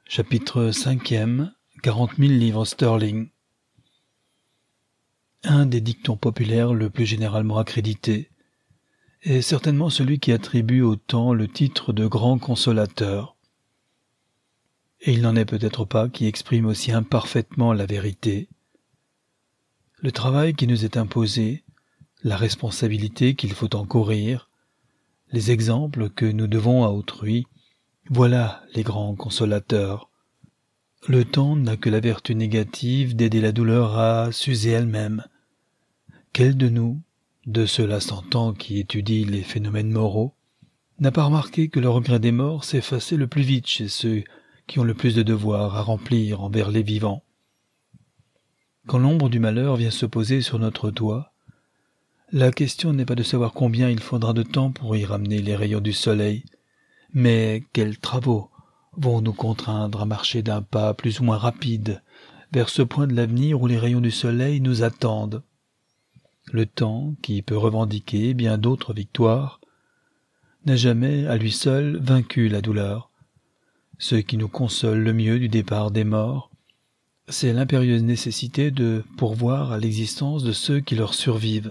Chapitre 5e, 40 000 livres sterling. Un des dictons populaires le plus généralement accrédité est certainement celui qui attribue au temps le titre de grand consolateur. Et il n'en est peut-être pas qui exprime aussi imparfaitement la vérité. Le travail qui nous est imposé, la responsabilité qu'il faut encourir, les exemples que nous devons à autrui, voilà les grands consolateurs. Le temps n'a que la vertu négative d'aider la douleur à s'user elle-même. Quel de nous, de ceux-là s'entend qui étudient les phénomènes moraux, n'a pas remarqué que le regret des morts s'effaçait le plus vite chez ceux qui ont le plus de devoirs à remplir envers les vivants? Quand l'ombre du malheur vient se poser sur notre toit, la question n'est pas de savoir combien il faudra de temps pour y ramener les rayons du soleil, mais quels travaux vont nous contraindre à marcher d'un pas plus ou moins rapide vers ce point de l'avenir où les rayons du soleil nous attendent. Le temps, qui peut revendiquer bien d'autres victoires, n'a jamais, à lui seul, vaincu la douleur. Ce qui nous console le mieux du départ des morts, c'est l'impérieuse nécessité de pourvoir à l'existence de ceux qui leur survivent.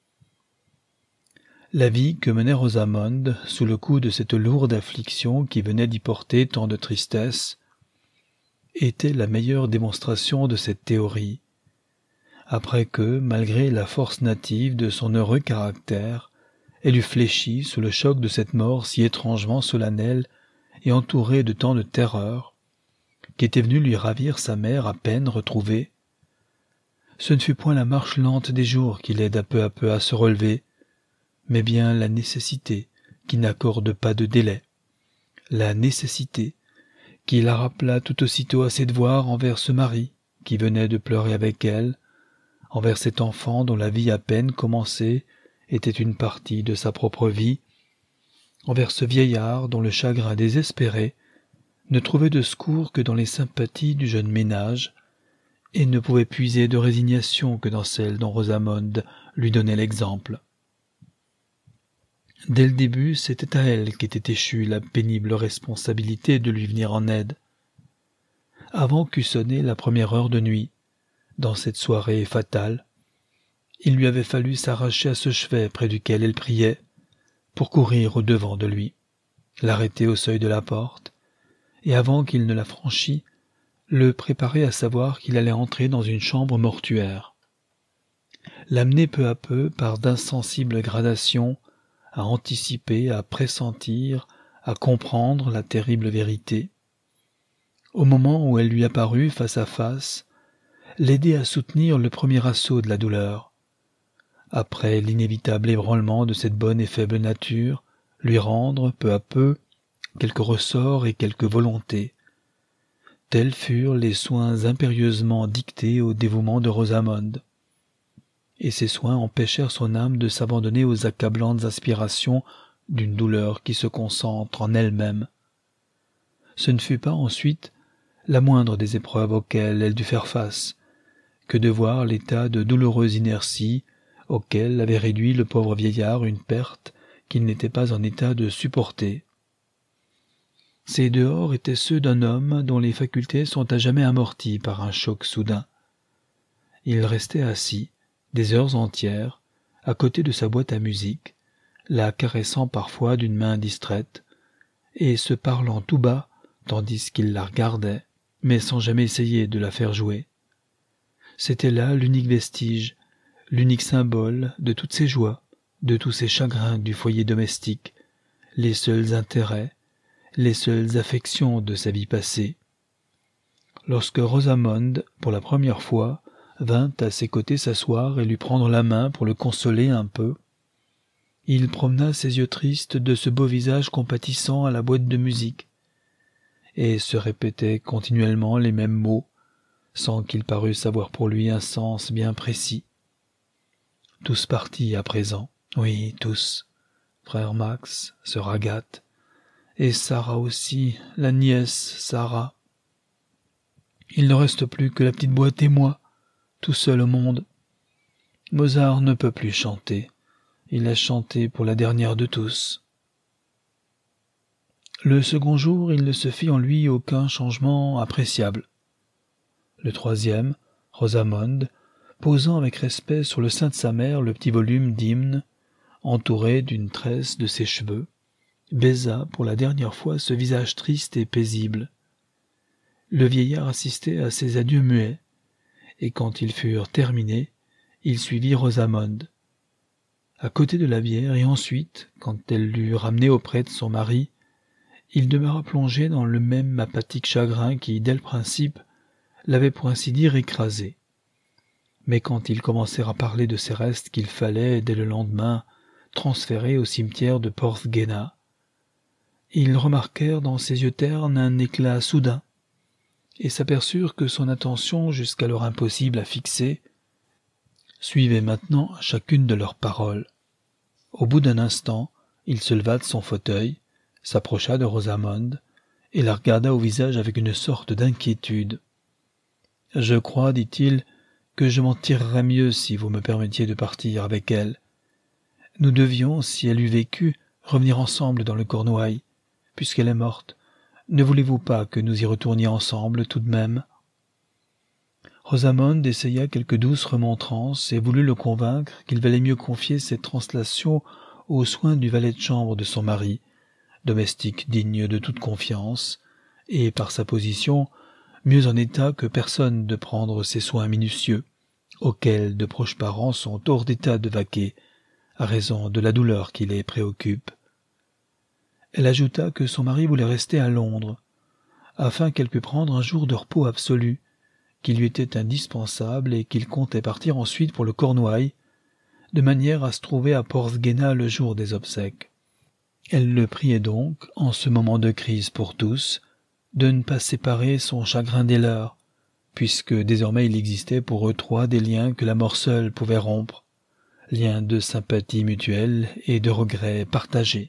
La vie que menait Rosamond, sous le coup de cette lourde affliction qui venait d'y porter tant de tristesse, était la meilleure démonstration de cette théorie. Après que, malgré la force native de son heureux caractère, elle eût fléchi sous le choc de cette mort si étrangement solennelle et entourée de tant de terreur, qui était venue lui ravir sa mère à peine retrouvée, ce ne fut point la marche lente des jours qui l'aida peu à peu à se relever, mais bien la nécessité qui n'accorde pas de délai, la nécessité qui la rappela tout aussitôt à ses devoirs envers ce mari qui venait de pleurer avec elle, envers cet enfant dont la vie à peine commencée était une partie de sa propre vie, envers ce vieillard dont le chagrin désespéré ne trouvait de secours que dans les sympathies du jeune ménage et ne pouvait puiser de résignation que dans celle dont Rosamond lui donnait l'exemple. Dès le début, c'était à elle qu'était échue la pénible responsabilité de lui venir en aide. Avant qu'eût sonné la première heure de nuit, dans cette soirée fatale, il lui avait fallu s'arracher à ce chevet près duquel elle priait, pour courir au-devant de lui, l'arrêter au seuil de la porte, et avant qu'il ne la franchît, le préparer à savoir qu'il allait entrer dans une chambre mortuaire. L'amener peu à peu, par d'insensibles gradations, à anticiper, à pressentir, à comprendre la terrible vérité. Au moment où elle lui apparut face à face, l'aider à soutenir le premier assaut de la douleur. Après l'inévitable ébranlement de cette bonne et faible nature, lui rendre, peu à peu, quelques ressorts et quelques volontés. Tels furent les soins impérieusement dictés au dévouement de Rosamond. Et ces soins empêchèrent son âme de s'abandonner aux accablantes aspirations d'une douleur qui se concentre en elle-même. Ce ne fut pas ensuite la moindre des épreuves auxquelles elle dut faire face, que de voir l'état de douloureuse inertie auquel avait réduit le pauvre vieillard une perte qu'il n'était pas en état de supporter. Ces dehors étaient ceux d'un homme dont les facultés sont à jamais amorties par un choc soudain. Il restait assis, des heures entières, à côté de sa boîte à musique, la caressant parfois d'une main distraite, et se parlant tout bas tandis qu'il la regardait, mais sans jamais essayer de la faire jouer. C'était là l'unique vestige, l'unique symbole de toutes ses joies, de tous ses chagrins du foyer domestique, les seuls intérêts, les seules affections de sa vie passée. Lorsque Rosamond, pour la première fois, vint à ses côtés s'asseoir et lui prendre la main pour le consoler un peu, il promena ses yeux tristes de ce beau visage compatissant à la boîte de musique, et se répétait continuellement les mêmes mots, sans qu'il parût avoir pour lui un sens bien précis. Tous partis à présent, oui, tous. Frère Max, sœur Agathe, et Sarah aussi, la nièce Sarah. Il ne reste plus que la petite boîte et moi, tout seul au monde. Mozart ne peut plus chanter. Il a chanté pour la dernière de tous. Le second jour, il ne se fit en lui aucun changement appréciable. Le troisième, Rosamond, posant avec respect sur le sein de sa mère le petit volume d'hymne, entouré d'une tresse de ses cheveux, baisa pour la dernière fois ce visage triste et paisible. Le vieillard assistait à ces adieux muets, et quand ils furent terminés, il suivit Rosamond. À côté de la bière, et ensuite, quand elle l'eut ramené auprès de son mari, il demeura plongé dans le même apathique chagrin qui, dès le principe, l'avait pour ainsi dire écrasé. Mais quand ils commencèrent à parler de ces restes qu'il fallait, dès le lendemain, transférer au cimetière de Porthgenna, ils remarquèrent dans ses yeux ternes un éclat soudain, et s'aperçurent que son attention, jusqu'alors impossible à fixer, suivait maintenant chacune de leurs paroles. Au bout d'un instant, il se leva de son fauteuil, s'approcha de Rosamond, et la regarda au visage avec une sorte d'inquiétude. « Je crois, dit-il, que je m'en tirerais mieux si vous me permettiez de partir avec elle. Nous devions, si elle eût vécu, revenir ensemble dans le Cornouailles, puisqu'elle est morte. Ne voulez-vous pas que nous y retournions ensemble tout de même ?» Rosamond essaya quelques douces remontrances et voulut le convaincre qu'il valait mieux confier cette translation aux soins du valet de chambre de son mari, domestique digne de toute confiance, et par sa position, mieux en état que personne de prendre ces soins minutieux, auxquels de proches parents sont hors d'état de vaquer, à raison de la douleur qui les préoccupe. Elle ajouta que son mari voulait rester à Londres, afin qu'elle pût prendre un jour de repos absolu, qui lui était indispensable et qu'il comptait partir ensuite pour le Cornouailles, de manière à se trouver à Porthgenna le jour des obsèques. Elle le priait donc, en ce moment de crise pour tous, de ne pas séparer son chagrin des leurs, puisque désormais il existait pour eux trois des liens que la mort seule pouvait rompre, liens de sympathie mutuelle et de regrets partagés.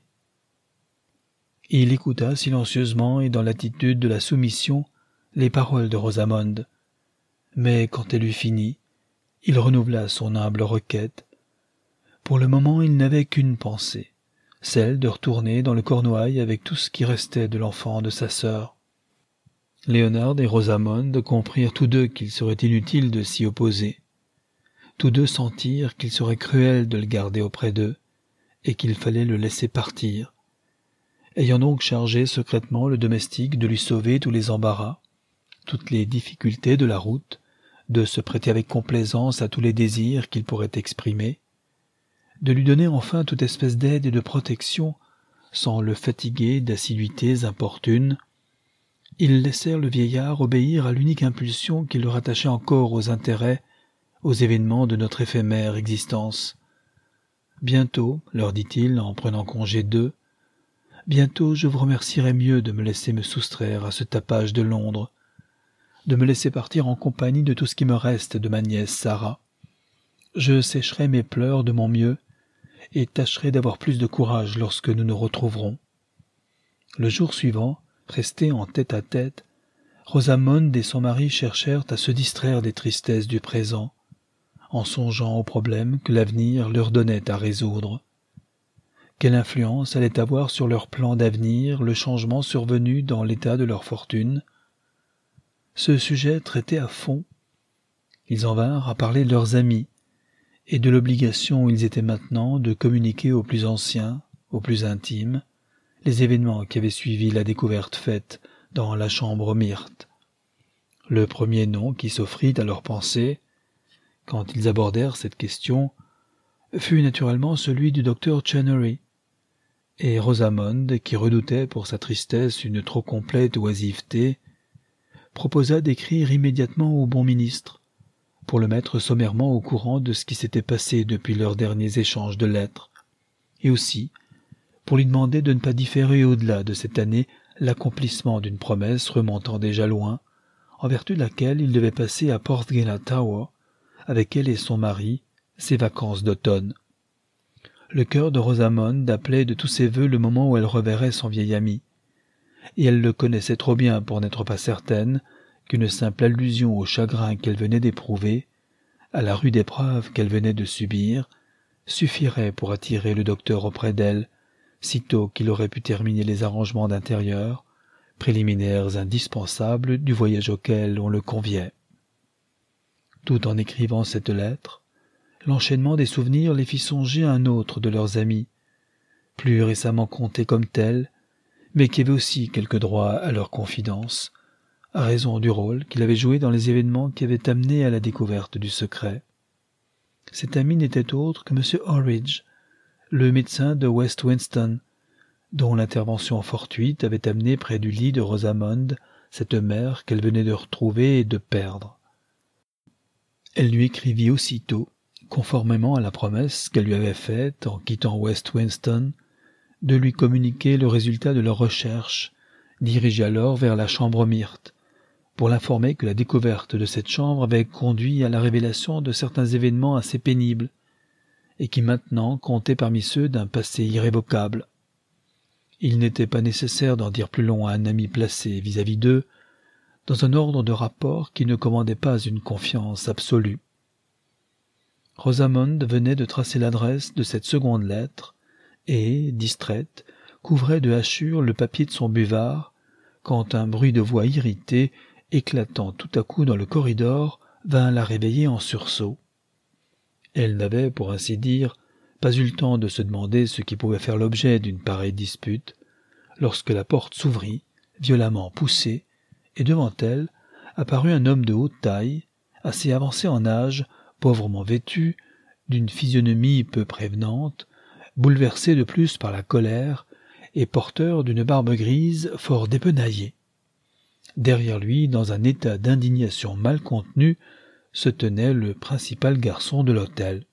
Il écouta silencieusement et dans l'attitude de la soumission les paroles de Rosamond, mais quand elle eut fini, il renouvela son humble requête. Pour le moment, il n'avait qu'une pensée, celle de retourner dans le Cornouailles avec tout ce qui restait de l'enfant de sa sœur. Léonard et Rosamond comprirent tous deux qu'il serait inutile de s'y opposer. Tous deux sentirent qu'il serait cruel de le garder auprès d'eux, et qu'il fallait le laisser partir. Ayant donc chargé secrètement le domestique de lui sauver tous les embarras, toutes les difficultés de la route, de se prêter avec complaisance à tous les désirs qu'il pourrait exprimer, de lui donner enfin toute espèce d'aide et de protection, sans le fatiguer d'assiduités importunes, ils laissèrent le vieillard obéir à l'unique impulsion qui le rattachait encore aux intérêts, aux événements de notre éphémère existence. « Bientôt, leur dit-il en prenant congé d'eux, bientôt je vous remercierai mieux de me laisser me soustraire à ce tapage de Londres, de me laisser partir en compagnie de tout ce qui me reste de ma nièce Sarah. Je sécherai mes pleurs de mon mieux et tâcherai d'avoir plus de courage lorsque nous nous retrouverons. » Le jour suivant, restés en tête-à-tête, Rosamond et son mari cherchèrent à se distraire des tristesses du présent, en songeant aux problèmes que l'avenir leur donnait à résoudre. Quelle influence allait avoir sur leur plan d'avenir le changement survenu dans l'état de leur fortune? Ce sujet traité à fond, ils en vinrent à parler de leurs amis, et de l'obligation où ils étaient maintenant de communiquer aux plus anciens, aux plus intimes, les événements qui avaient suivi la découverte faite dans la chambre myrte. Le premier nom qui s'offrit à leur pensée, quand ils abordèrent cette question, fut naturellement celui du docteur Chennery, et Rosamond, qui redoutait pour sa tristesse une trop complète oisiveté, proposa d'écrire immédiatement au bon ministre, pour le mettre sommairement au courant de ce qui s'était passé depuis leurs derniers échanges de lettres, et aussi pour lui demander de ne pas différer au-delà de cette année l'accomplissement d'une promesse remontant déjà loin, en vertu de laquelle il devait passer à Porthgenna Tower, avec elle et son mari, ses vacances d'automne. Le cœur de Rosamond appelait de tous ses vœux le moment où elle reverrait son vieil ami, et elle le connaissait trop bien pour n'être pas certaine qu'une simple allusion au chagrin qu'elle venait d'éprouver, à la rude épreuve qu'elle venait de subir, suffirait pour attirer le docteur auprès d'elle, sitôt qu'il aurait pu terminer les arrangements d'intérieur, préliminaires indispensables du voyage auquel on le conviait. Tout en écrivant cette lettre, l'enchaînement des souvenirs les fit songer à un autre de leurs amis, plus récemment compté comme tel, mais qui avait aussi quelque droit à leur confidence, à raison du rôle qu'il avait joué dans les événements qui avaient amené à la découverte du secret. Cet ami n'était autre que M. Horridge, le médecin de West Winston, dont l'intervention fortuite avait amené près du lit de Rosamond cette mère qu'elle venait de retrouver et de perdre. Elle lui écrivit aussitôt, conformément à la promesse qu'elle lui avait faite en quittant West Winston, de lui communiquer le résultat de leurs recherches, dirigée alors vers la chambre Myrte, pour l'informer que la découverte de cette chambre avait conduit à la révélation de certains événements assez pénibles, et qui maintenant comptaient parmi ceux d'un passé irrévocable. Il n'était pas nécessaire d'en dire plus long à un ami placé vis-à-vis d'eux, dans un ordre de rapport qui ne commandait pas une confiance absolue. Rosamond venait de tracer l'adresse de cette seconde lettre, et, distraite, couvrait de hachures le papier de son buvard, quand un bruit de voix irritée, éclatant tout à coup dans le corridor, vint la réveiller en sursaut. Elle n'avait, pour ainsi dire, pas eu le temps de se demander ce qui pouvait faire l'objet d'une pareille dispute, lorsque la porte s'ouvrit, violemment poussée, et devant elle apparut un homme de haute taille, assez avancé en âge, pauvrement vêtu, d'une physionomie peu prévenante, bouleversé de plus par la colère, et porteur d'une barbe grise fort dépenaillée. Derrière lui, dans un état d'indignation mal contenue, se tenait le principal garçon de l'hôtel.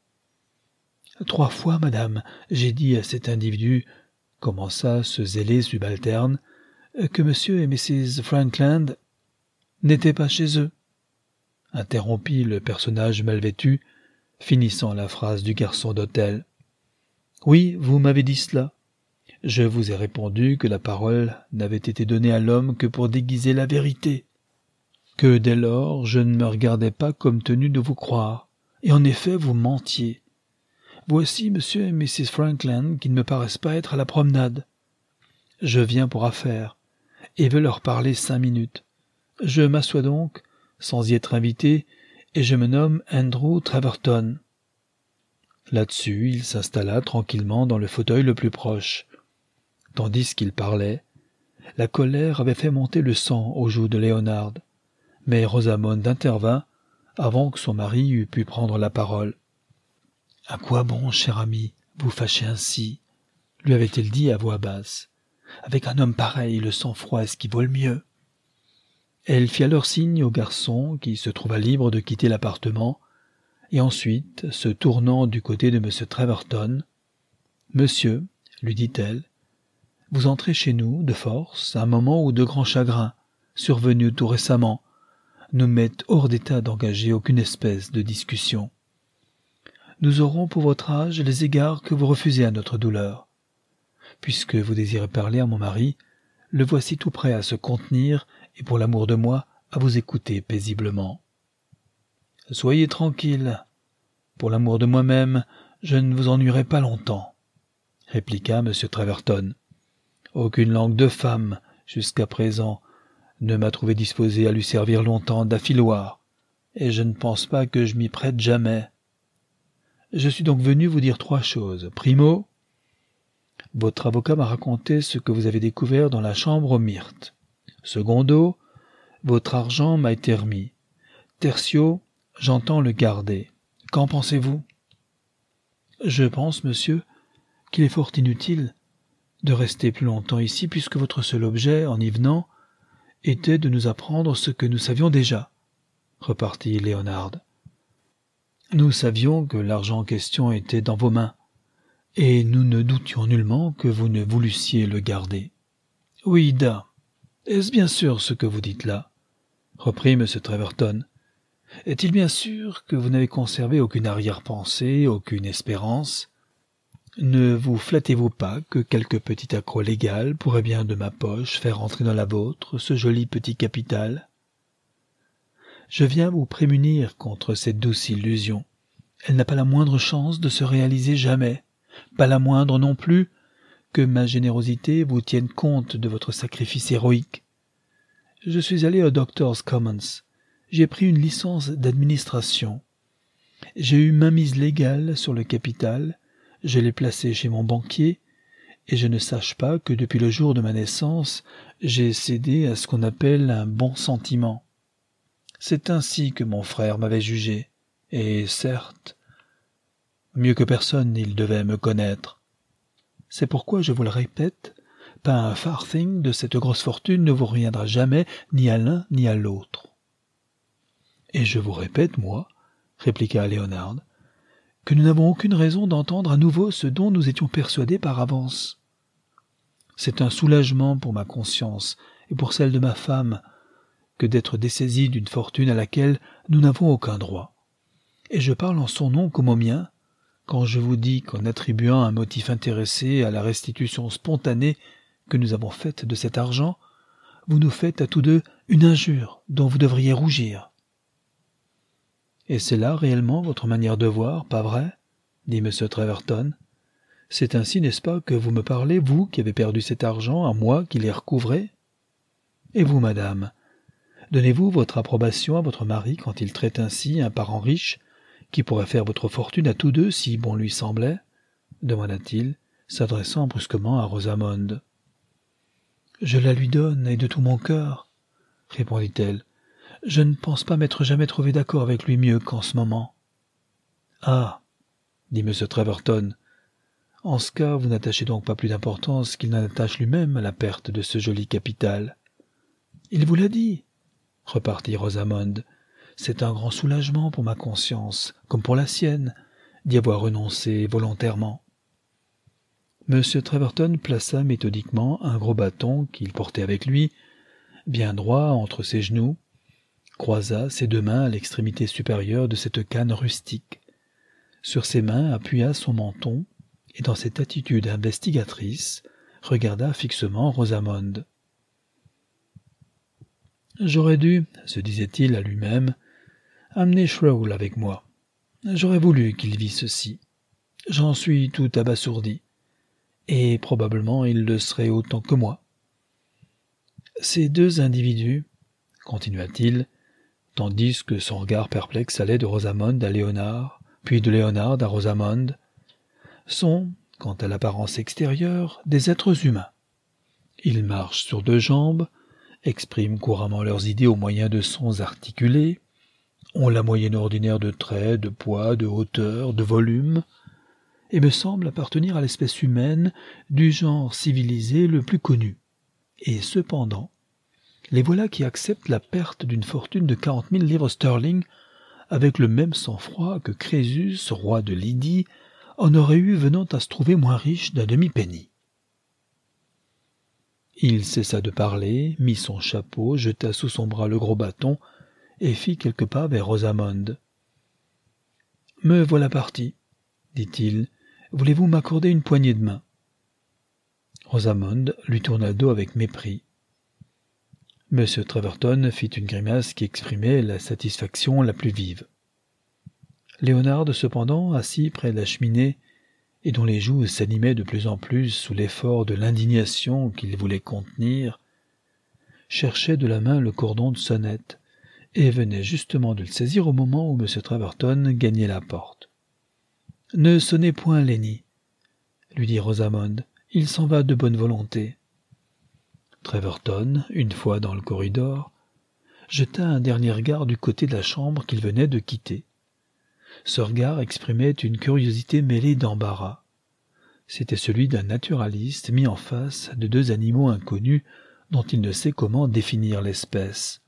« 3 fois, madame, j'ai dit à cet individu, » commença ce zélé subalterne, « que monsieur et Mrs. Frankland n'étaient pas chez eux. » interrompit le personnage mal vêtu, finissant la phrase du garçon d'hôtel. « Oui, vous m'avez dit cela. Je vous ai répondu que la parole n'avait été donnée à l'homme que pour déguiser la vérité, que dès lors je ne me regardais pas comme tenu de vous croire, et en effet vous mentiez. Voici monsieur et Mrs. Frankland qui ne me paraissent pas être à la promenade. Je viens pour affaires, et veux leur parler 5 minutes. Je m'assois donc, sans y être invité, et je me nomme Andrew Treverton. » Là-dessus, il s'installa tranquillement dans le fauteuil le plus proche. Tandis qu'il parlait, la colère avait fait monter le sang aux joues de Léonard, mais Rosamond intervint avant que son mari eût pu prendre la parole. « À quoi bon, cher ami, vous fâcher ainsi ?» lui avait-elle dit à voix basse. « Avec un homme pareil, le sang-froid est ce qui vaut le mieux. » Elle fit alors signe au garçon qui se trouva libre de quitter l'appartement, et ensuite, se tournant du côté de M. Treverton, « Monsieur, lui dit-elle, vous entrez chez nous, de force, à un moment où de grands chagrins, survenus tout récemment, nous mettent hors d'état d'engager aucune espèce de discussion. Nous aurons pour votre âge les égards que vous refusez à notre douleur. Puisque vous désirez parler à mon mari, le voici tout prêt à se contenir et pour l'amour de moi, à vous écouter paisiblement. Soyez tranquille. Pour l'amour de moi-même, je ne vous ennuierai pas longtemps, répliqua M. Treverton. Aucune langue de femme, jusqu'à présent, ne m'a trouvé disposé à lui servir longtemps d'affiloir, et je ne pense pas que je m'y prête jamais. Je suis donc venu vous dire 3 choses. Primo, votre avocat m'a raconté ce que vous avez découvert dans la chambre Myrte. Secondo, votre argent m'a été remis. Tertio, j'entends le garder. Qu'en pensez-vous? Je pense, monsieur, qu'il est fort inutile de rester plus longtemps ici puisque votre seul objet, en y venant, était de nous apprendre ce que nous savions déjà, repartit Léonard. Nous savions que l'argent en question était dans vos mains, et nous ne doutions nullement que vous ne voulussiez le garder. Oui, da, est-ce bien sûr ce que vous dites là? Reprit M. Treverton. Est-il bien sûr que vous n'avez conservé aucune arrière-pensée, aucune espérance? Ne vous flattez-vous pas que quelque petit accroc légal pourrait bien de ma poche faire entrer dans la vôtre ce joli petit capital? Je viens vous prémunir contre cette douce illusion. Elle n'a pas la moindre chance de se réaliser jamais, pas la moindre non plus que ma générosité vous tienne compte de votre sacrifice héroïque. Je suis allé au Doctors Commons. J'ai pris une licence d'administration. J'ai eu mainmise légale sur le capital, je l'ai placé chez mon banquier, et je ne sache pas que depuis le jour de ma naissance, j'ai cédé à ce qu'on appelle un bon sentiment. C'est ainsi que mon frère m'avait jugé, et certes, mieux que personne il devait me connaître. C'est pourquoi je vous le répète, pas un farthing de cette grosse fortune ne vous reviendra jamais ni à l'un ni à l'autre. Et je vous répète, moi, répliqua Léonard, que nous n'avons aucune raison d'entendre à nouveau ce dont nous étions persuadés par avance. C'est un soulagement pour ma conscience et pour celle de ma femme que d'être dessaisis d'une fortune à laquelle nous n'avons aucun droit. Et je parle en son nom comme au mien, quand je vous dis qu'en attribuant un motif intéressé à la restitution spontanée que nous avons faite de cet argent, vous nous faites à tous deux une injure dont vous devriez rougir. « Et c'est là réellement votre manière de voir, pas vrai ?» dit M. Treverton. « C'est ainsi, n'est-ce pas, que vous me parlez, vous qui avez perdu cet argent, à moi qui l'ai recouvré ? Et vous, madame, donnez-vous votre approbation à votre mari quand il traite ainsi un parent riche, qui pourrait faire votre fortune à tous deux si bon lui semblait ?» demanda-t-il, s'adressant brusquement à Rosamond. « Je la lui donne, et de tout mon cœur, » répondit-elle. « Je ne pense pas m'être jamais trouvé d'accord avec lui mieux qu'en ce moment. »« Ah » dit M. Treverton. « En ce cas, vous n'attachez donc pas plus d'importance qu'il n'en attache lui-même à la perte de ce joli capital. »« Il vous l'a dit, » repartit Rosamond. « C'est un grand soulagement pour ma conscience, comme pour la sienne, d'y avoir renoncé volontairement. » M. Treverton plaça méthodiquement un gros bâton qu'il portait avec lui, bien droit entre ses genoux, croisa ses deux mains à l'extrémité supérieure de cette canne rustique. Sur ses mains appuya son menton, et dans cette attitude investigatrice, regarda fixement Rosamond. « J'aurais dû, se disait-il à lui-même, amener Shrewell avec moi. J'aurais voulu qu'il vît ceci. J'en suis tout abasourdi. Et probablement il le serait autant que moi. Ces deux individus, continua-t-il, tandis que son regard perplexe allait de Rosamond à Léonard, puis de Léonard à Rosamond, sont, quant à l'apparence extérieure, des êtres humains. Ils marchent sur deux jambes, expriment couramment leurs idées au moyen de sons articulés, ont la moyenne ordinaire de traits, de poids, de hauteur, de volume, et me semblent appartenir à l'espèce humaine du genre civilisé le plus connu. Et cependant, les voilà qui acceptent la perte d'une fortune de 40 000 livres sterling avec le même sang-froid que Crésus, roi de Lydie, en aurait eu venant à se trouver moins riche d'un demi-penny. Il cessa de parler, mit son chapeau, jeta sous son bras le gros bâton et fit quelques pas vers Rosamond. « Me voilà parti, » dit-il. « Voulez-vous m'accorder une poignée de main ?» Rosamond lui tourna le dos avec mépris. M. Treverton fit une grimace qui exprimait la satisfaction la plus vive. Léonard, cependant, assis près de la cheminée, et dont les joues s'animaient de plus en plus sous l'effort de l'indignation qu'il voulait contenir, cherchait de la main le cordon de sonnette, et venait justement de le saisir au moment où M. Treverton gagnait la porte. « Ne sonnez point, Lenny, » lui dit Rosamond, « il s'en va de bonne volonté. » Treverton, une fois dans le corridor, jeta un dernier regard du côté de la chambre qu'il venait de quitter. Ce regard exprimait une curiosité mêlée d'embarras. C'était celui d'un naturaliste mis en face de deux animaux inconnus dont il ne sait comment définir l'espèce.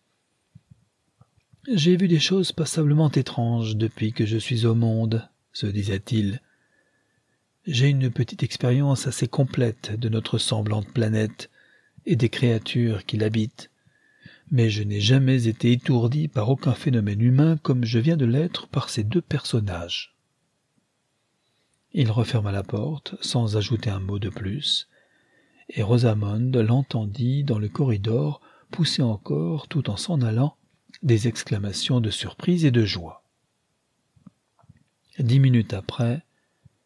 « J'ai vu des choses passablement étranges depuis que je suis au monde, » se disait-il. « J'ai une petite expérience assez complète de notre semblante planète et des créatures qui l'habitent, mais je n'ai jamais été étourdi par aucun phénomène humain comme je viens de l'être par ces deux personnages. » Il referma la porte sans ajouter un mot de plus, et Rosamond l'entendit dans le corridor pousser encore, tout en s'en allant, des exclamations de surprise et de joie. 10 minutes après,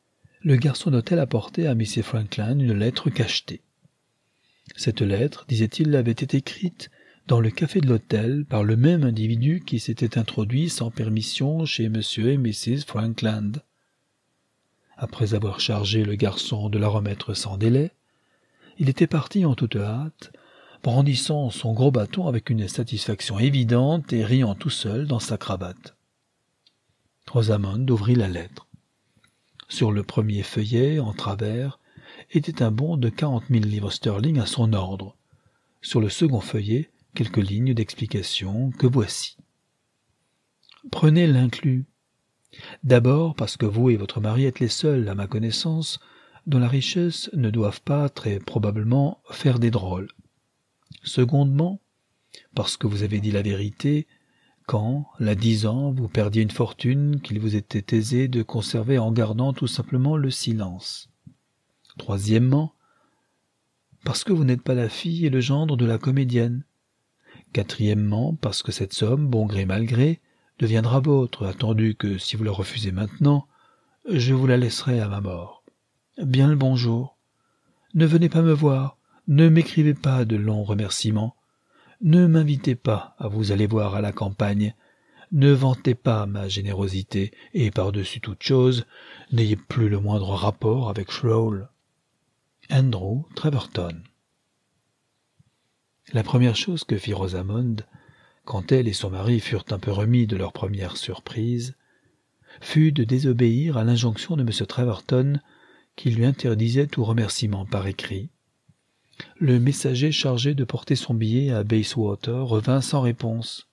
le garçon d'hôtel apportait à Mrs. Frankland une lettre cachetée. Cette lettre, disait-il, avait été écrite dans le café de l'hôtel par le même individu qui s'était introduit sans permission chez M. et Mrs. Frankland. Après avoir chargé le garçon de la remettre sans délai, il était parti en toute hâte, brandissant son gros bâton avec une satisfaction évidente et riant tout seul dans sa cravate. Rosamond ouvrit la lettre. Sur le premier feuillet, en travers, était un bon de 40 000 livres sterling à son ordre. Sur le second feuillet, quelques lignes d'explication que voici. Prenez l'inclus. D'abord parce que vous et votre mari êtes les seuls, à ma connaissance, dont la richesse ne doivent pas, très probablement, faire des drôles. Secondement, parce que vous avez dit la vérité, quand, là 10 ans, vous perdiez une fortune qu'il vous était aisé de conserver en gardant tout simplement le silence. Troisièmement, parce que vous n'êtes pas la fille et le gendre de la comédienne. Quatrièmement, parce que cette somme, bon gré mal gré, deviendra vôtre, attendu que, si vous la refusez maintenant, je vous la laisserai à ma mort. Bien le bonjour. Ne venez pas me voir, ne m'écrivez pas de longs remerciements, ne m'invitez pas à vous aller voir à la campagne, ne vantez pas ma générosité, et par-dessus toute chose, n'ayez plus le moindre rapport avec Shrewell. Andrew Treverton. La première chose que fit Rosamond, quand elle et son mari furent un peu remis de leur première surprise, fut de désobéir à l'injonction de M. Treverton qui lui interdisait tout remerciement par écrit. Le messager chargé de porter son billet à Bayswater revint sans réponse.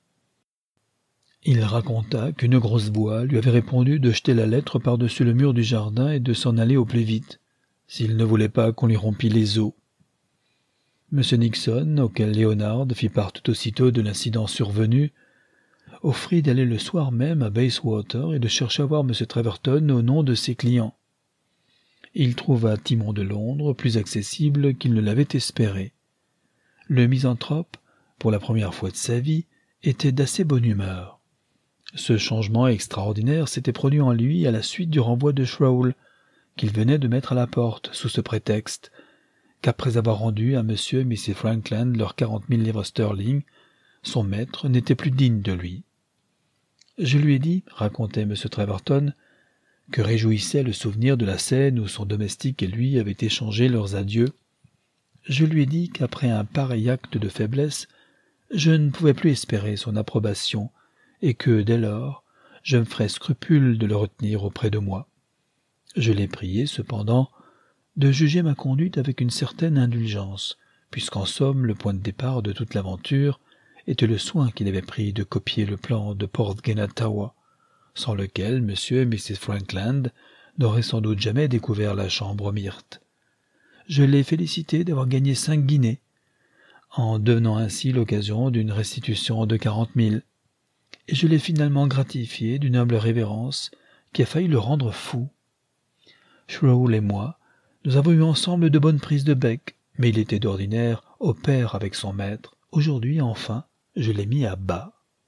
Il raconta qu'une grosse voix lui avait répondu de jeter la lettre par-dessus le mur du jardin et de s'en aller au plus vite, s'il ne voulait pas qu'on lui rompît les os. M. Nixon, auquel Léonard fit part tout aussitôt de l'incident survenu, offrit d'aller le soir même à Bayswater et de chercher à voir M. Treverton au nom de ses clients. Il trouva Timon de Londres plus accessible qu'il ne l'avait espéré. Le misanthrope, pour la première fois de sa vie, était d'assez bonne humeur. Ce changement extraordinaire s'était produit en lui à la suite du renvoi de Shrewell, qu'il venait de mettre à la porte sous ce prétexte qu'après avoir rendu à M. et Mrs. Frankland leurs 40 000 livres sterling, son maître n'était plus digne de lui. Je lui ai dit, racontait M. Treverton, que réjouissait le souvenir de la scène où son domestique et lui avaient échangé leurs adieux. Je lui ai dit qu'après un pareil acte de faiblesse, je ne pouvais plus espérer son approbation, et que, dès lors, je me ferais scrupule de le retenir auprès de moi. Je l'ai prié, cependant, de juger ma conduite avec une certaine indulgence, puisqu'en somme le point de départ de toute l'aventure était le soin qu'il avait pris de copier le plan de Porthgenna Tower, sans lequel M. et Mrs. Frankland n'auraient sans doute jamais découvert la chambre myrte. Je l'ai félicité d'avoir gagné 5 guinées, en donnant ainsi l'occasion d'une restitution de 40 000, et je l'ai finalement gratifié d'une humble révérence qui a failli le rendre fou. Shrewell et moi, nous avons eu ensemble de bonnes prises de bec, mais il était d'ordinaire au pair avec son maître. Aujourd'hui, enfin, je l'ai mis à bas.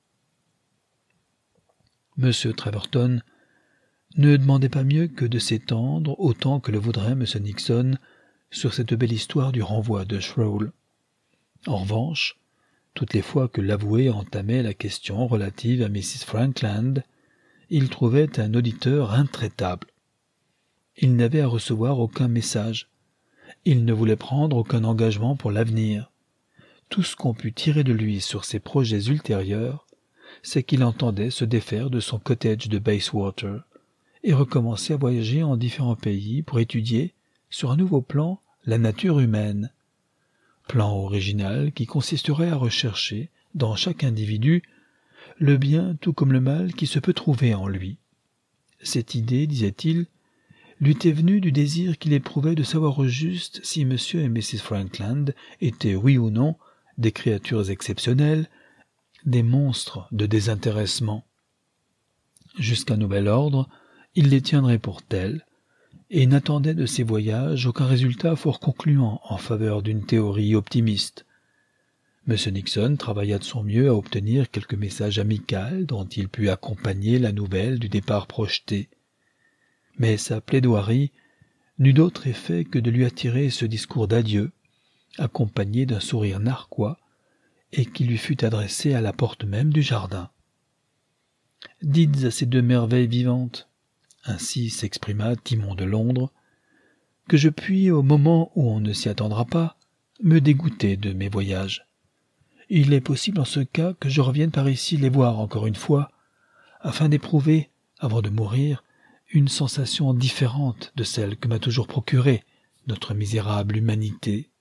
M. Treverton ne demandait pas mieux que de s'étendre, autant que le voudrait M. Nixon, sur cette belle histoire du renvoi de Shrewell. En revanche, toutes les fois que l'avoué entamait la question relative à Mrs. Frankland, il trouvait un auditeur intraitable. Il n'avait à recevoir aucun message. Il ne voulait prendre aucun engagement pour l'avenir. Tout ce qu'on put tirer de lui sur ses projets ultérieurs, c'est qu'il entendait se défaire de son cottage de Bayswater et recommencer à voyager en différents pays pour étudier, sur un nouveau plan, la nature humaine. Plan original qui consisterait à rechercher, dans chaque individu, le bien tout comme le mal qui se peut trouver en lui. Cette idée, disait-il, lui était venue du désir qu'il éprouvait de savoir au juste si M. et Mrs. Frankland étaient, oui ou non, des créatures exceptionnelles, des monstres de désintéressement. Jusqu'à nouvel ordre, il les tiendrait pour tels, et n'attendait de ces voyages aucun résultat fort concluant en faveur d'une théorie optimiste. M. Nixon travailla de son mieux à obtenir quelques messages amicaux dont il put accompagner la nouvelle du départ projeté. Mais sa plaidoirie n'eut d'autre effet que de lui attirer ce discours d'adieu, accompagné d'un sourire narquois, et qui lui fut adressé à la porte même du jardin. « Dites à ces deux merveilles vivantes, ainsi s'exprima Timon de Londres, que je puis, au moment où on ne s'y attendra pas, me dégoûter de mes voyages. Il est possible en ce cas que je revienne par ici les voir encore une fois, afin d'éprouver, avant de mourir, une sensation différente de celle que m'a toujours procurée notre misérable humanité.